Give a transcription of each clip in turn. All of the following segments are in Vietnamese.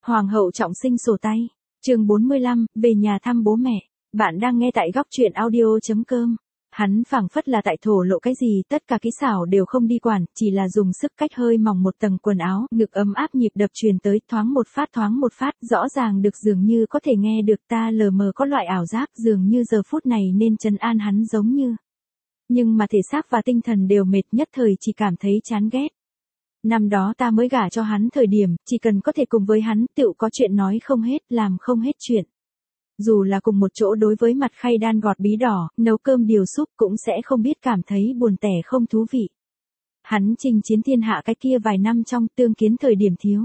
Hoàng hậu trọng sinh sổ tay. Chương 45, về nhà thăm bố mẹ. Bạn đang nghe tại góc truyện audio.com. Hắn phảng phất là tại thổ lộ cái gì, tất cả kỹ xảo đều không đi quản, chỉ là dùng sức cách hơi mỏng một tầng quần áo, ngực ấm áp nhịp đập truyền tới, thoáng một phát, rõ ràng được dường như có thể nghe được, ta lờ mờ có loại ảo giác dường như giờ phút này nên trấn an hắn giống như. Nhưng mà thể xác và tinh thần đều mệt, nhất thời chỉ cảm thấy chán ghét. Năm đó ta mới gả cho hắn thời điểm, chỉ cần có thể cùng với hắn, tựu có chuyện nói không hết, làm không hết chuyện. Dù là cùng một chỗ đối với mặt khay đan gọt bí đỏ, nấu cơm điều súp cũng sẽ không biết cảm thấy buồn tẻ không thú vị. Hắn chinh chiến thiên hạ cái kia vài năm trong tương kiến thời điểm thiếu.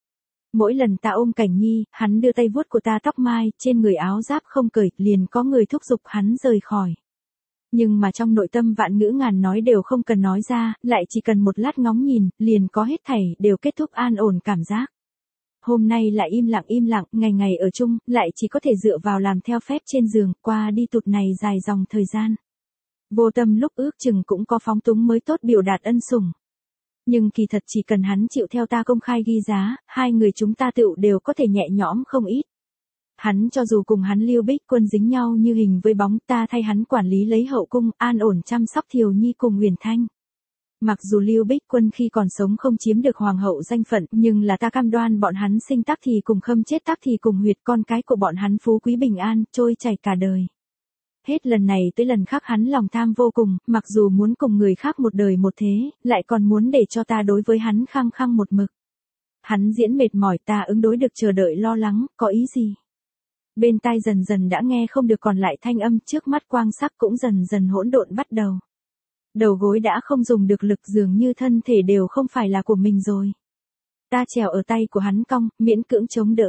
Mỗi lần ta ôm Cảnh Nhi, hắn đưa tay vuốt của ta tóc mai, trên người áo giáp không cởi, liền có người thúc giục hắn rời khỏi. Nhưng mà trong nội tâm vạn ngữ ngàn nói đều không cần nói ra, lại chỉ cần một lát ngóng nhìn, liền có hết thảy đều kết thúc an ổn cảm giác. Hôm nay lại im lặng, ngày ngày ở chung, lại chỉ có thể dựa vào làm theo phép trên giường, qua đi tụt này dài dòng thời gian. Vô tâm lúc ước chừng cũng có phóng túng mới tốt biểu đạt ân sủng. Nhưng kỳ thật chỉ cần hắn chịu theo ta công khai ghi giá, hai người chúng ta tựu đều có thể nhẹ nhõm không ít. Hắn cho dù cùng hắn Lưu Bích Quân dính nhau như hình với bóng, ta thay hắn quản lý lấy hậu cung, an ổn chăm sóc Thiều Nhi cùng Huyền Thanh. Mặc dù Lưu Bích Quân khi còn sống không chiếm được hoàng hậu danh phận, nhưng là ta cam đoan bọn hắn sinh tắc thì cùng khâm, chết tắc thì cùng huyệt, con cái của bọn hắn phú quý bình an, trôi chảy cả đời. Hết lần này tới lần khác hắn lòng tham vô cùng, mặc dù muốn cùng người khác một đời một thế, lại còn muốn để cho ta đối với hắn khăng khăng một mực. Hắn diễn mệt mỏi, ta ứng đối được chờ đợi lo lắng, có ý gì? Bên tai dần dần đã nghe không được còn lại thanh âm, trước mắt quang sắc cũng dần dần hỗn độn bắt đầu. Đầu gối đã không dùng được lực, dường như thân thể đều không phải là của mình rồi. Ta trèo ở tay của hắn cong, miễn cưỡng chống đỡ.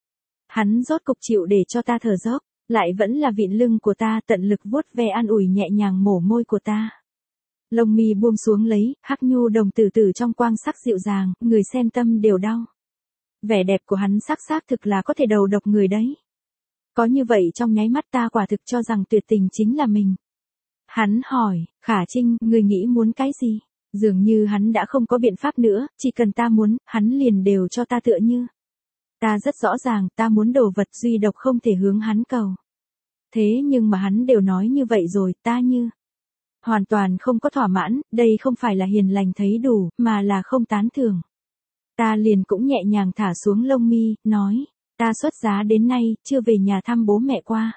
Hắn rốt cục chịu để cho ta thở dốc, lại vẫn là vịn lưng của ta, tận lực vuốt ve an ủi nhẹ nhàng mổ môi của ta. Lông mi buông xuống lấy, hắc nhu đồng từ từ trong quang sắc dịu dàng, người xem tâm đều đau. Vẻ đẹp của hắn xác thực là có thể đầu độc người đấy. Có như vậy trong nháy mắt ta quả thực cho rằng tuyệt tình chính là mình. Hắn hỏi, Khả Trinh, người nghĩ muốn cái gì? Dường như hắn đã không có biện pháp nữa, chỉ cần ta muốn, hắn liền đều cho ta tựa như. Ta rất rõ ràng, ta muốn đồ vật duy độc không thể hướng hắn cầu. Thế nhưng mà hắn đều nói như vậy rồi, ta như. Hoàn toàn không có thỏa mãn, đây không phải là hiền lành thấy đủ, mà là không tán thưởng. Ta liền cũng nhẹ nhàng thả xuống lông mi, nói, ta xuất giá đến nay, chưa về nhà thăm bố mẹ qua.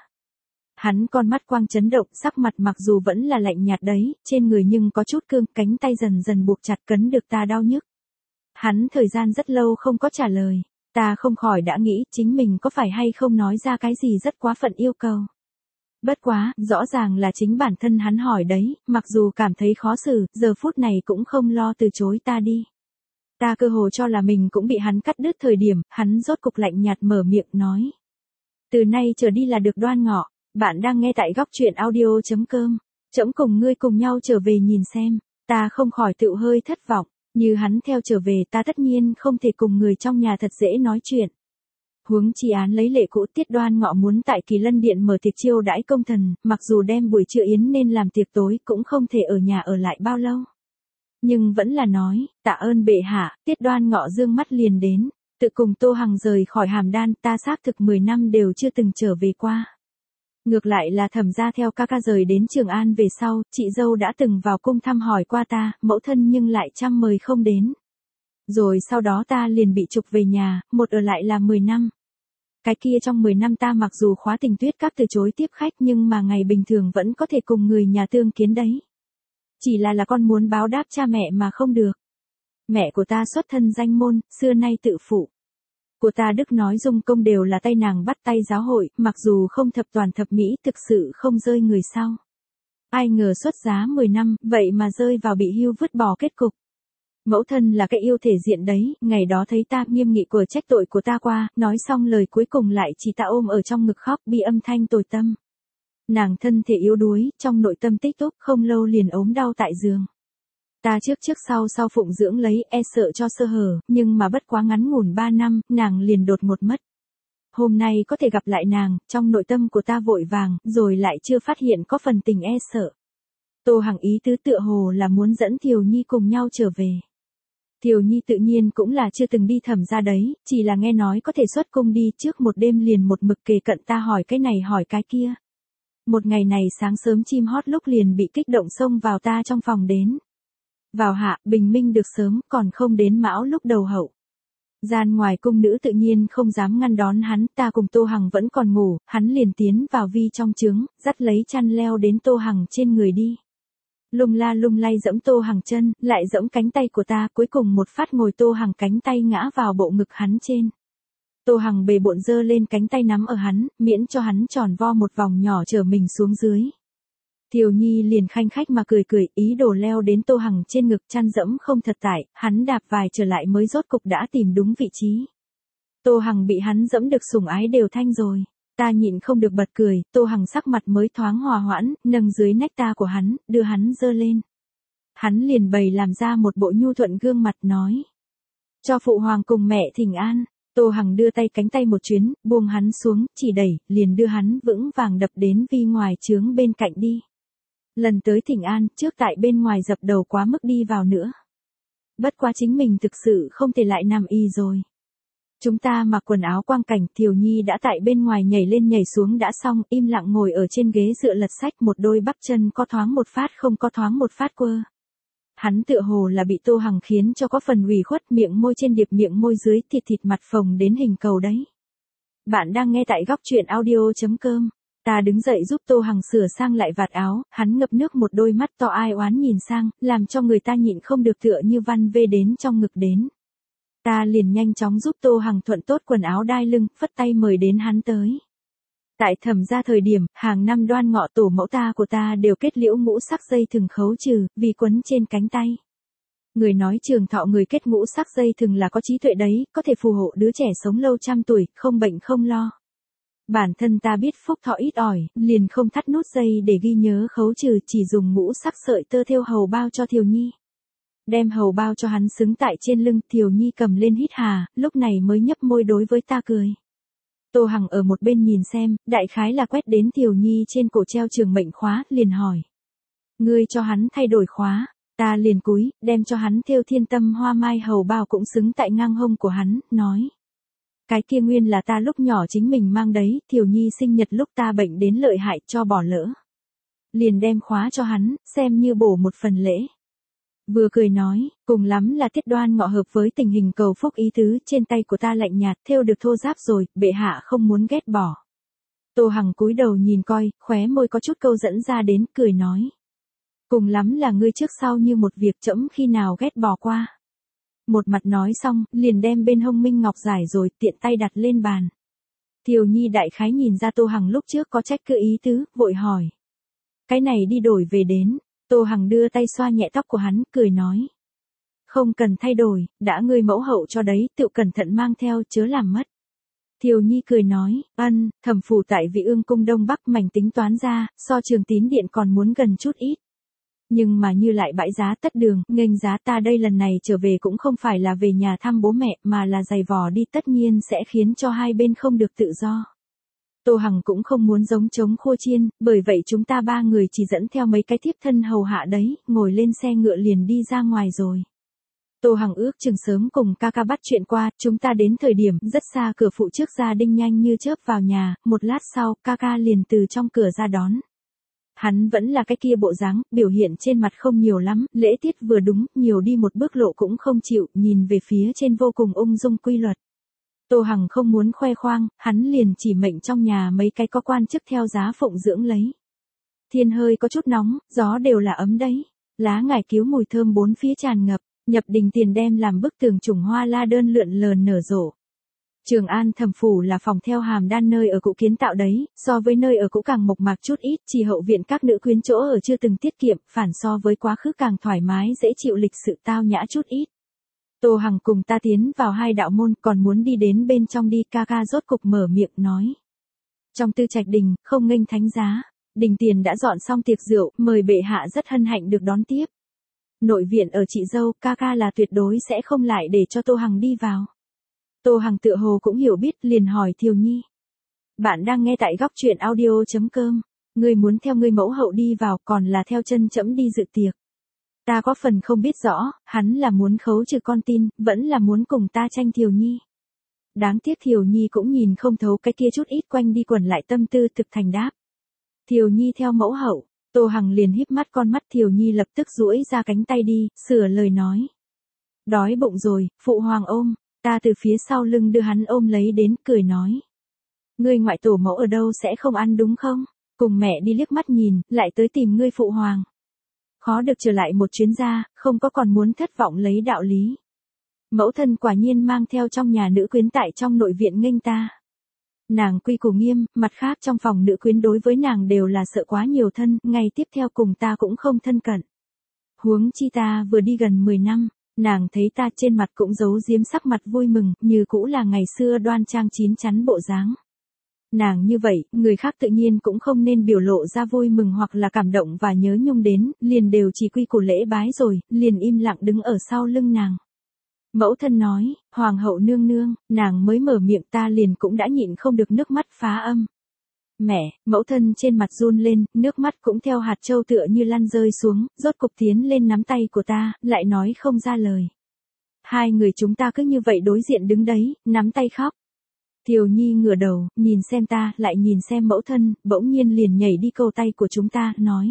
Hắn con mắt quang chấn động, sắc mặt mặc dù vẫn là lạnh nhạt đấy, trên người nhưng có chút cương, cánh tay dần dần buộc chặt cấn được ta đau nhức. Hắn thời gian rất lâu không có trả lời, ta không khỏi đã nghĩ chính mình có phải hay không nói ra cái gì rất quá phận yêu cầu. Bất quá, rõ ràng là chính bản thân hắn hỏi đấy, mặc dù cảm thấy khó xử, giờ phút này cũng không lo từ chối ta đi. Ta cơ hồ cho là mình cũng bị hắn cắt đứt thời điểm, hắn rốt cục lạnh nhạt mở miệng nói. Từ nay trở đi là được Đoan Ngọ. Bạn đang nghe tại góc truyện audio.com. Trẫm cùng ngươi cùng nhau trở về nhìn xem. Ta không khỏi tự hơi thất vọng. Như hắn theo trở về, ta tất nhiên không thể cùng người trong nhà thật dễ nói chuyện. Huống chi án lấy lệ cũ, tiết Đoan Ngọ muốn tại Kỳ Lân Điện mở tiệc chiêu đãi công thần, mặc dù đem buổi trưa yến nên làm tiệc tối, cũng không thể ở nhà ở lại bao lâu. Nhưng vẫn là nói, tạ ơn bệ hạ, tiết Đoan Ngọ dương mắt liền đến. Tự cùng Tô Hằng rời khỏi Hàm Đan, ta xác thực 10 năm đều chưa từng trở về qua. Ngược lại là Thẩm gia theo ca ca rời đến Trường An về sau, chị dâu đã từng vào cung thăm hỏi qua ta, mẫu thân nhưng lại chăm mời không đến. Rồi sau đó ta liền bị trục về nhà, một ở lại là 10 năm. Cái kia trong 10 năm ta mặc dù khóa tình tuyết các từ chối tiếp khách nhưng mà ngày bình thường vẫn có thể cùng người nhà tương kiến đấy. Chỉ là con muốn báo đáp cha mẹ mà không được. Mẹ của ta xuất thân danh môn, xưa nay tự phụ. Của ta đức nói dung công đều là tay nàng bắt tay giáo hội, mặc dù không thập toàn thập mỹ thực sự không rơi người sau. Ai ngờ xuất giá 10 năm, vậy mà rơi vào bị hưu vứt bỏ kết cục. Mẫu thân là cái yêu thể diện đấy, ngày đó thấy ta nghiêm nghị của trách tội của ta qua, nói xong lời cuối cùng lại chỉ ta ôm ở trong ngực khóc bi âm thanh tồi tâm. Nàng thân thể yếu đuối, trong nội tâm tích túc, không lâu liền ốm đau tại giường. Ta trước sau phụng dưỡng lấy, e sợ cho sơ hở, nhưng mà bất quá ngắn ngủn 3 năm, nàng liền đột ngột mất. Hôm nay có thể gặp lại nàng, trong nội tâm của ta vội vàng, rồi lại chưa phát hiện có phần tình e sợ. Tô Hằng ý tứ tựa hồ là muốn dẫn Thiều Nhi cùng nhau trở về. Thiều Nhi tự nhiên cũng là chưa từng đi thẩm gia đấy, chỉ là nghe nói có thể xuất cung đi trước một đêm liền một mực kề cận ta hỏi cái này hỏi cái kia. Một ngày này sáng sớm chim hót lúc liền bị kích động xông vào ta trong phòng đến. Vào hạ, bình minh được sớm, còn không đến mão lúc đầu hậu. Gian ngoài cung nữ tự nhiên không dám ngăn đón hắn, ta cùng Tô Hằng vẫn còn ngủ, hắn liền tiến vào vi trong trướng, dắt lấy chăn leo đến Tô Hằng trên người đi. Lung la lung lay dẫm Tô Hằng chân, lại dẫm cánh tay của ta, cuối cùng một phát ngồi Tô Hằng cánh tay ngã vào bộ ngực hắn trên. Tô Hằng bề bộn giơ lên cánh tay nắm ở hắn, miễn cho hắn tròn vo một vòng nhỏ chở mình xuống dưới. Thiều Nhi liền khanh khách mà cười cười, ý đồ leo đến Tô Hằng trên ngực, chăn dẫm không thật tải, hắn đạp vài trở lại mới rốt cục đã tìm đúng vị trí. Tô Hằng bị hắn dẫm được sủng ái đều thanh rồi. Ta nhịn không được bật cười, Tô Hằng sắc mặt mới thoáng hòa hoãn, nâng dưới nách ta của hắn, đưa hắn giơ lên. Hắn liền bày làm ra một bộ nhu thuận gương mặt nói. Cho phụ hoàng cùng mẹ thỉnh an. Tô Hằng đưa tay cánh tay một chuyến, buông hắn xuống, chỉ đẩy, liền đưa hắn vững vàng đập đến vi ngoài trướng bên cạnh đi. Lần tới thỉnh an, trước tại bên ngoài dập đầu quá mức đi vào nữa. Bất quá chính mình thực sự không thể lại nằm y rồi. Chúng ta mặc quần áo quang cảnh, Thiều Nhi đã tại bên ngoài nhảy lên nhảy xuống đã xong, im lặng ngồi ở trên ghế dựa lật sách, một đôi bắp chân có thoáng một phát không có thoáng một phát quơ. Hắn tựa hồ là bị Tô Hằng khiến cho có phần ủy khuất, miệng môi trên điệp miệng môi dưới thịt thịt mặt phồng đến hình cầu đấy. Bạn đang nghe tại góc truyện audio.com. Ta đứng dậy giúp Tô Hằng sửa sang lại vạt áo, hắn ngập nước một đôi mắt to ai oán nhìn sang, làm cho người ta nhịn không được tựa như văn vê đến trong ngực đến. Ta liền nhanh chóng giúp Tô Hằng thuận tốt quần áo đai lưng, phất tay mời đến hắn tới. Tại thẩm gia thời điểm, hàng năm Đoan Ngọ tổ mẫu ta của ta đều kết liễu ngũ sắc dây thừng khấu trừ, vì quấn trên cánh tay. Người nói trường thọ người kết ngũ sắc dây thừng là có trí tuệ đấy, có thể phù hộ đứa trẻ sống lâu trăm tuổi, không bệnh không lo. Bản thân ta biết phúc thọ ít ỏi, liền không thắt nút dây để ghi nhớ khấu trừ, chỉ dùng ngũ sắc sợi tơ thêu hầu bao cho Thiều Nhi. Đem hầu bao cho hắn xứng tại trên lưng, Thiều Nhi cầm lên hít hà, lúc này mới nhấp môi đối với ta cười. Tô Hằng ở một bên nhìn xem, đại khái là quét đến Thiều Nhi trên cổ treo trường mệnh khóa, liền hỏi. Ngươi cho hắn thay đổi khóa, ta liền cúi, đem cho hắn thêu thiên tâm hoa mai hầu bao cũng xứng tại ngang hông của hắn, nói. Cái kia nguyên là ta lúc nhỏ chính mình mang đấy, Thiều Nhi sinh nhật lúc ta bệnh đến lợi hại cho bỏ lỡ. Liền đem khóa cho hắn, xem như bổ một phần lễ. Vừa cười nói, cùng lắm là tiết Đoan Ngọ hợp với tình hình cầu phúc ý tứ, trên tay của ta lạnh nhạt, thêu được thô ráp rồi, bệ hạ không muốn ghét bỏ. Tô Hằng cúi đầu nhìn coi, khóe môi có chút câu dẫn ra đến, cười nói. Cùng lắm là ngươi trước sau như một việc trẫm khi nào ghét bỏ qua. Một mặt nói xong, liền đem bên hông minh ngọc giải rồi, tiện tay đặt lên bàn. Thiều Nhi đại khái nhìn ra Tô Hằng lúc trước có trách cứ ý tứ, vội hỏi. Cái này đi đổi về đến. Tô Hằng đưa tay xoa nhẹ tóc của hắn, cười nói. Không cần thay đổi, đã ngươi mẫu hậu cho đấy, tự cẩn thận mang theo, chớ làm mất. Thiều Nhi cười nói, thẩm phủ tại Vị Ương cung Đông Bắc mảnh tính toán ra, so Trường Tín điện còn muốn gần chút ít. Nhưng mà như lại bãi giá tất đường, nghênh giá ta đây lần này trở về cũng không phải là về nhà thăm bố mẹ, mà là giày vò đi, tất nhiên sẽ khiến cho hai bên không được tự do. Tô Hằng cũng không muốn giống trống khô chiên, bởi vậy chúng ta ba người chỉ dẫn theo mấy cái thiếp thân hầu hạ đấy, ngồi lên xe ngựa liền đi ra ngoài rồi. Tô Hằng ước chừng sớm cùng ca ca bắt chuyện qua, chúng ta đến thời điểm rất xa cửa phụ trước gia đình nhanh như chớp vào nhà, một lát sau, ca ca liền từ trong cửa ra đón. Hắn vẫn là cái kia bộ dáng, biểu hiện trên mặt không nhiều lắm, lễ tiết vừa đúng, nhiều đi một bước lộ cũng không chịu, nhìn về phía trên vô cùng ung dung quy luật. Tô Hằng không muốn khoe khoang, hắn liền chỉ mệnh trong nhà mấy cái có quan chức theo giá phụng dưỡng lấy. Thiên hơi có chút nóng, gió đều là ấm đấy. Lá ngải cứu mùi thơm bốn phía tràn ngập, nhập đình tiền đem làm bức tường trùng hoa la đơn lượn lờn nở rộ. Trường An thẩm phủ là phòng theo hàm đan nơi ở cũ kiến tạo đấy, so với nơi ở cũ càng mộc mạc chút ít, chỉ hậu viện các nữ quyến chỗ ở chưa từng tiết kiệm, phản so với quá khứ càng thoải mái dễ chịu lịch sự tao nhã chút ít. Tô Hằng cùng ta tiến vào hai đạo môn, còn muốn đi đến bên trong đi, ca ca rốt cục mở miệng nói. Trong tư trạch đình, không nghênh thánh giá, đình tiền đã dọn xong tiệc rượu, mời bệ hạ rất hân hạnh được đón tiếp. Nội viện ở chị dâu, ca ca là tuyệt đối sẽ không lại để cho Tô Hằng đi vào. Tô Hằng tựa hồ cũng hiểu biết, liền hỏi Thiều Nhi. Bạn đang nghe tại góc truyện audio.com, ngươi muốn theo ngươi mẫu hậu đi vào, còn là theo chân trẫm đi dự tiệc. Ta có phần không biết rõ, hắn là muốn khấu trừ con tin, vẫn là muốn cùng ta tranh Thiều Nhi. Đáng tiếc Thiều Nhi cũng nhìn không thấu cái kia chút ít quanh đi quẩn lại tâm tư thực thành đáp. Thiều Nhi theo mẫu hậu, Tô Hằng liền híp mắt con mắt Thiều Nhi lập tức duỗi ra cánh tay đi, sửa lời nói. Đói bụng rồi, phụ hoàng ôm, ta từ phía sau lưng đưa hắn ôm lấy đến, cười nói. Ngươi ngoại tổ mẫu ở đâu sẽ không ăn đúng không? Cùng mẹ đi liếc mắt nhìn, lại tới tìm ngươi phụ hoàng. Khó được trở lại một chuyến ra, không có còn muốn thất vọng lấy đạo lý. Mẫu thân quả nhiên mang theo trong nhà nữ quyến tại trong nội viện nghênh ta. Nàng quy củ nghiêm, mặt khác trong phòng nữ quyến đối với nàng đều là sợ quá nhiều thân, ngày tiếp theo cùng ta cũng không thân cận. Huống chi ta vừa đi gần 10 năm, nàng thấy ta trên mặt cũng giấu giếm sắc mặt vui mừng, như cũ là ngày xưa đoan trang chín chắn bộ dáng. Nàng như vậy, người khác tự nhiên cũng không nên biểu lộ ra vui mừng hoặc là cảm động và nhớ nhung đến, liền đều chỉ quy củ lễ bái rồi, liền im lặng đứng ở sau lưng nàng. Mẫu thân nói, hoàng hậu nương nương, nàng mới mở miệng ta liền cũng đã nhịn không được nước mắt phá âm. Mẹ, mẫu thân trên mặt run lên, nước mắt cũng theo hạt châu tựa như lăn rơi xuống, rốt cục tiến lên nắm tay của ta, lại nói không ra lời. Hai người chúng ta cứ như vậy đối diện đứng đấy, nắm tay khóc. Thiều Nhi ngửa đầu, nhìn xem ta, lại nhìn xem mẫu thân, bỗng nhiên liền nhảy đi cầu tay của chúng ta, nói.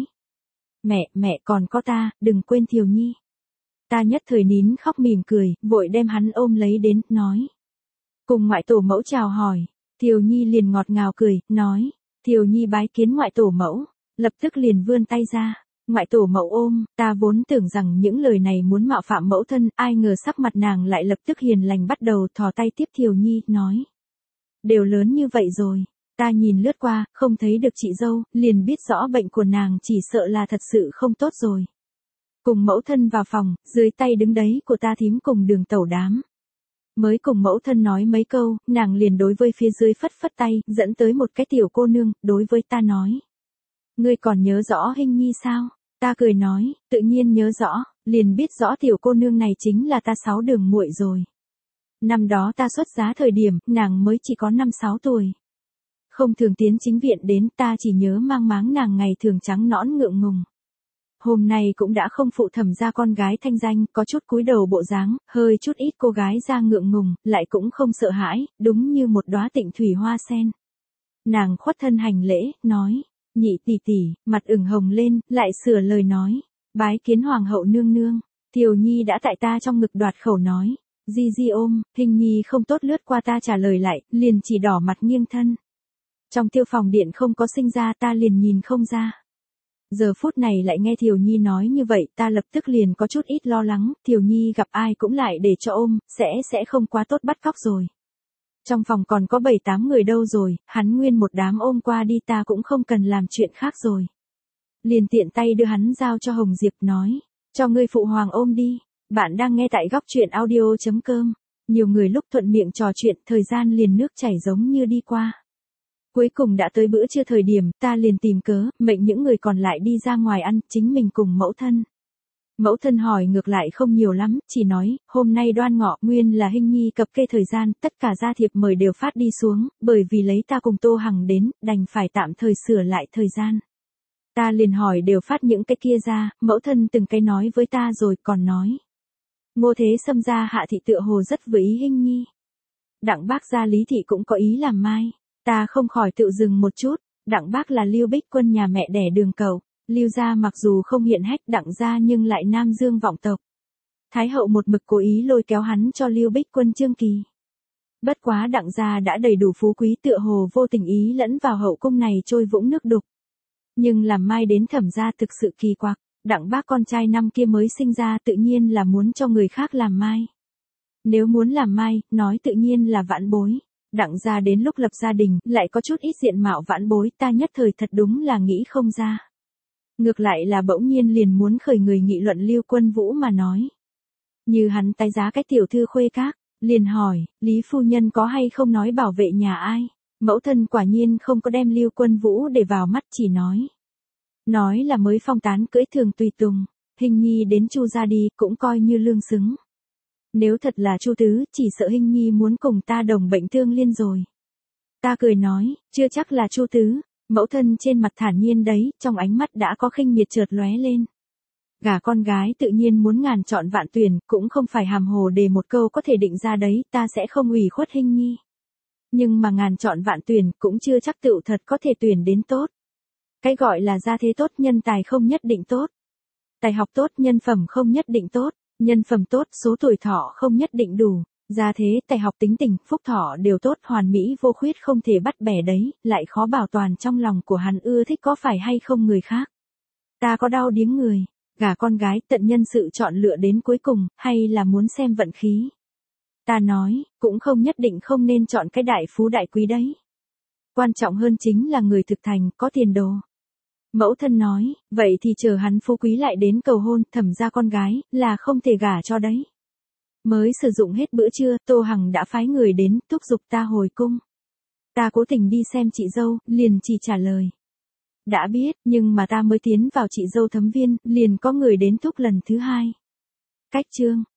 Mẹ còn có ta, đừng quên Thiều Nhi. Ta nhất thời nín khóc mỉm cười, vội đem hắn ôm lấy đến, nói. Cùng ngoại tổ mẫu chào hỏi, Thiều Nhi liền ngọt ngào cười, nói. Thiều Nhi bái kiến ngoại tổ mẫu, lập tức liền vươn tay ra. Ngoại tổ mẫu ôm, ta vốn tưởng rằng những lời này muốn mạo phạm mẫu thân, ai ngờ sắc mặt nàng lại lập tức hiền lành bắt đầu thò tay tiếp Thiều Nhi, nói. Đều lớn như vậy rồi, ta nhìn lướt qua, không thấy được chị dâu, liền biết rõ bệnh của nàng chỉ sợ là thật sự không tốt rồi. Cùng mẫu thân vào phòng, dưới tay đứng đấy của ta thím cùng Đường tẩu đám. Mới cùng mẫu thân nói mấy câu, nàng liền đối với phía dưới phất phất tay, dẫn tới một cái tiểu cô nương, đối với ta nói. Ngươi còn nhớ rõ Hinh Nhi sao? Ta cười nói, tự nhiên nhớ rõ, liền biết rõ tiểu cô nương này chính là ta Sáu Đường muội rồi. Năm đó ta xuất giá thời điểm, nàng mới chỉ có 5-6 tuổi. Không thường tiến chính viện đến, ta chỉ nhớ mang máng nàng ngày thường trắng nõn ngượng ngùng. Hôm nay cũng đã không phụ thẩm ra con gái thanh danh, có chút cúi đầu bộ dáng, hơi chút ít cô gái ra ngượng ngùng, lại cũng không sợ hãi, đúng như một đóa tịnh thủy hoa sen. Nàng khuất thân hành lễ, nói, nhị tỷ tỷ, mặt ửng hồng lên, lại sửa lời nói, bái kiến hoàng hậu nương nương. Thiều Nhi đã tại ta trong ngực đoạt khẩu nói, di ôm, Hinh Nhi không tốt lướt qua ta trả lời lại, liền chỉ đỏ mặt nghiêng thân. Trong tiêu phòng điện không có sinh ra ta liền nhìn không ra. Giờ phút này lại nghe Thiều Nhi nói như vậy, ta lập tức liền có chút ít lo lắng, Thiều Nhi gặp ai cũng lại để cho ôm, sẽ không quá tốt bắt cóc rồi. Trong phòng còn có 7-8 người đâu rồi, hắn nguyên một đám ôm qua đi ta cũng không cần làm chuyện khác rồi. Liền tiện tay đưa hắn giao cho Hồng Diệp nói, cho ngươi phụ hoàng ôm đi. Bạn đang nghe tại góc truyện audio.com. Nhiều người lúc thuận miệng trò chuyện, thời gian liền nước chảy giống như đi qua. Cuối cùng đã tới bữa trưa thời điểm, ta liền tìm cớ, mệnh những người còn lại đi ra ngoài ăn, chính mình cùng mẫu thân. Mẫu thân hỏi ngược lại không nhiều lắm, chỉ nói, hôm nay Đoan Ngọ nguyên là Hinh Nhi cập kê thời gian, tất cả gia thiệp mời đều phát đi xuống, bởi vì lấy ta cùng Tô Hằng đến, đành phải tạm thời sửa lại thời gian. Ta liền hỏi đều phát những cái kia ra, mẫu thân từng cái nói với ta rồi còn nói. Ngô Thế Sâm gia Hạ thị tựa hồ rất với ý Hinh Nhi. Đặng Bác gia Lý thị cũng có ý làm mai. Ta không khỏi tự dừng một chút, Đặng Bác là Lưu Bích Quân nhà mẹ đẻ Đường Cầu, Lưu gia mặc dù không hiện hách Đặng gia nhưng lại Nam Dương vọng tộc. Thái hậu một mực cố ý lôi kéo hắn cho Lưu Bích Quân Trương Kỳ. Bất quá Đặng gia đã đầy đủ phú quý tựa hồ vô tình ý lẫn vào hậu cung này trôi vũng nước đục. Nhưng làm mai đến Thẩm gia thực sự kỳ quặc, Đặng Bác con trai năm kia mới sinh ra tự nhiên là muốn cho người khác làm mai. Nếu muốn làm mai, nói tự nhiên là vãn bối. Đặng gia đến lúc lập gia đình, lại có chút ít diện mạo vãn bối, ta nhất thời thật đúng là nghĩ không ra. Ngược lại là bỗng nhiên liền muốn khởi người nghị luận Lưu Quân Vũ mà nói. Như hắn tái giá cái tiểu thư khuê các, liền hỏi, Lý phu nhân có hay không nói bảo vệ nhà ai? Mẫu thân quả nhiên không có đem Lưu Quân Vũ để vào mắt, chỉ nói. Nói là mới phong tán cưỡi thường tùy tùng, Hinh Nhi đến Chu gia đi, cũng coi như lương xứng. Nếu thật là Chu tứ, chỉ sợ Hinh Nhi muốn cùng ta đồng bệnh thương liên rồi. Ta cười nói, chưa chắc là Chu tứ. Mẫu thân trên mặt thản nhiên đấy, trong ánh mắt đã có khinh miệt chợt lóe lên. Gả con gái tự nhiên muốn ngàn chọn vạn tuyển, cũng không phải hàm hồ để một câu có thể định ra đấy, ta sẽ không ủy khuất Hinh Nhi. Nhưng mà ngàn chọn vạn tuyển cũng chưa chắc tựu thật có thể tuyển đến tốt. Cái gọi là gia thế tốt nhân tài không nhất định tốt. Tài học tốt nhân phẩm không nhất định tốt. Nhân phẩm tốt số tuổi thọ không nhất định đủ. Gia thế, tài học tính tình, phúc thọ đều tốt hoàn mỹ vô khuyết không thể bắt bẻ đấy, lại khó bảo toàn trong lòng của hắn ưa thích có phải hay không người khác. Ta có đau điếng người, gả con gái tận nhân sự chọn lựa đến cuối cùng, hay là muốn xem vận khí. Ta nói, cũng không nhất định không nên chọn cái đại phú đại quý đấy. Quan trọng hơn chính là người thực thành, có tiền đồ. Mẫu thân nói, vậy thì chờ hắn phú quý lại đến cầu hôn, Thẩm ra con gái, là không thể gả cho đấy. Mới sử dụng hết bữa trưa, Tô Hằng đã phái người đến, thúc giục ta hồi cung. Ta cố tình đi xem chị dâu, liền chỉ trả lời. Đã biết, nhưng mà ta mới tiến vào chị dâu thấm viên, liền có người đến thúc lần thứ hai. Cách chương.